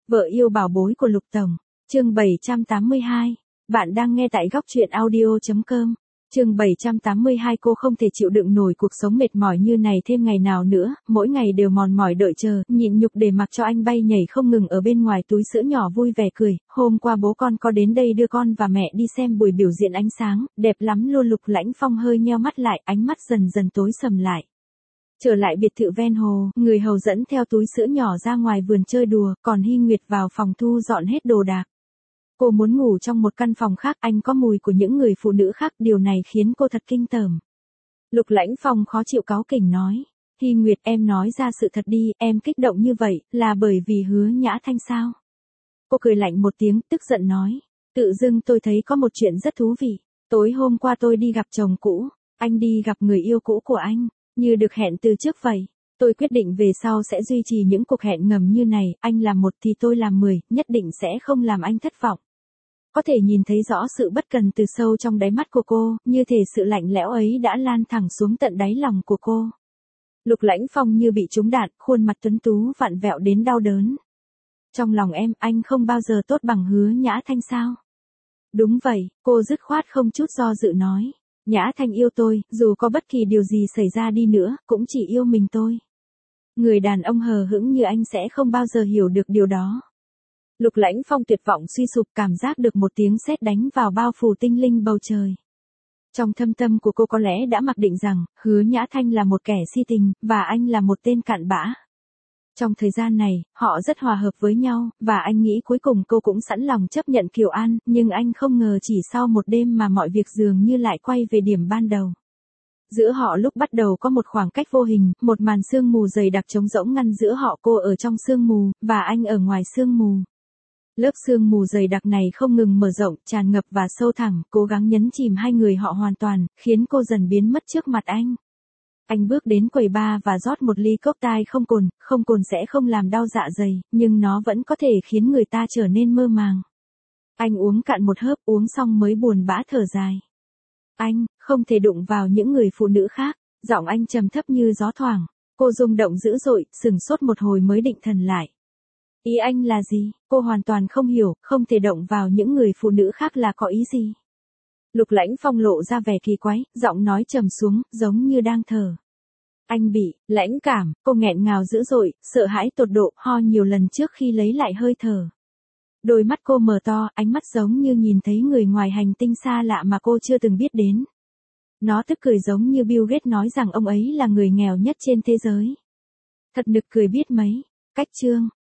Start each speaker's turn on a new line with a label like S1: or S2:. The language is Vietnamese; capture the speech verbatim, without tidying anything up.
S1: Vợ yêu bảo bối của Lục Tổng. Chương bảy trăm tám mươi hai. Bạn đang nghe tại góc truyện audio chấm com. Chương bảy trăm tám mươi hai. Cô không thể chịu đựng nổi cuộc sống mệt mỏi như này thêm ngày nào nữa, mỗi ngày đều mòn mỏi đợi chờ, nhịn nhục để mặc cho anh bay nhảy không ngừng ở bên ngoài túi sữa nhỏ vui vẻ cười. Hôm qua bố con có đến đây đưa con và mẹ đi xem buổi biểu diễn ánh sáng, đẹp lắm luôn. Lục Lãnh Phong hơi nheo mắt lại, ánh mắt dần dần tối sầm lại. Trở lại biệt thự ven hồ, người hầu dẫn theo túi sữa nhỏ ra ngoài vườn chơi đùa, còn Hy Nguyệt vào phòng thu dọn hết đồ đạc. Cô muốn ngủ trong một căn phòng khác, anh có mùi của những người phụ nữ khác, điều này khiến cô thật kinh tởm. Lục Lãnh Phong khó chịu cáu kỉnh nói, Hy Nguyệt, em nói ra sự thật đi, em kích động như vậy, là bởi vì Hứa Nhã Thanh sao? Cô cười lạnh một tiếng, tức giận nói, tự dưng tôi thấy có một chuyện rất thú vị, tối hôm qua tôi đi gặp chồng cũ, anh đi gặp người yêu cũ của anh. Như được hẹn từ trước vậy, tôi quyết định về sau sẽ duy trì những cuộc hẹn ngầm như này, anh làm một thì tôi làm mười, nhất định sẽ không làm anh thất vọng. Có thể nhìn thấy rõ sự bất cần từ sâu trong đáy mắt của cô, như thể sự lạnh lẽo ấy đã lan thẳng xuống tận đáy lòng của cô. Lục Lãnh Phong như bị trúng đạn, khuôn mặt tuấn tú vặn vẹo đến đau đớn. Trong lòng em, anh không bao giờ tốt bằng Hứa Nhã Thanh sao? Đúng vậy, cô dứt khoát không chút do dự nói. Nhã Thanh yêu tôi, dù có bất kỳ điều gì xảy ra đi nữa, cũng chỉ yêu mình tôi. Người đàn ông hờ hững như anh sẽ không bao giờ hiểu được điều đó. Lục Lãnh Phong tuyệt vọng suy sụp, cảm giác được một tiếng sét đánh vào bao phủ tinh linh bầu trời. Trong thâm tâm của cô có lẽ đã mặc định rằng, Hứa Nhã Thanh là một kẻ si tình, và anh là một tên cặn bã. Trong thời gian này, họ rất hòa hợp với nhau, và anh nghĩ cuối cùng cô cũng sẵn lòng chấp nhận Kiều An, nhưng anh không ngờ chỉ sau một đêm mà mọi việc dường như lại quay về điểm ban đầu. Giữa họ lúc bắt đầu có một khoảng cách vô hình, một màn sương mù dày đặc trống rỗng ngăn giữa họ, cô ở trong sương mù, và anh ở ngoài sương mù. Lớp sương mù dày đặc này không ngừng mở rộng, tràn ngập và sâu thẳm, cố gắng nhấn chìm hai người họ hoàn toàn, khiến cô dần biến mất trước mặt anh. Anh bước đến quầy bar và rót một ly cocktail không cồn, không cồn sẽ không làm đau dạ dày, nhưng nó vẫn có thể khiến người ta trở nên mơ màng. Anh uống cạn một hớp, uống xong mới buồn bã thở dài. Anh, không thể đụng vào những người phụ nữ khác, giọng anh trầm thấp như gió thoảng. Cô rung động dữ dội, sừng sốt một hồi mới định thần lại. Ý anh là gì? Cô hoàn toàn không hiểu, không thể động vào những người phụ nữ khác là có ý gì? Lục Lãnh Phong lộ ra vẻ kỳ quái, giọng nói trầm xuống, giống như đang thở. Anh bị lãnh cảm, cô nghẹn ngào dữ dội, sợ hãi tột độ, ho nhiều lần trước khi lấy lại hơi thở. Đôi mắt cô mở to, ánh mắt giống như nhìn thấy người ngoài hành tinh xa lạ mà cô chưa từng biết đến. Nó tức cười giống như Bill Gates nói rằng ông ấy là người nghèo nhất trên thế giới. Thật nực cười biết mấy. Cách chương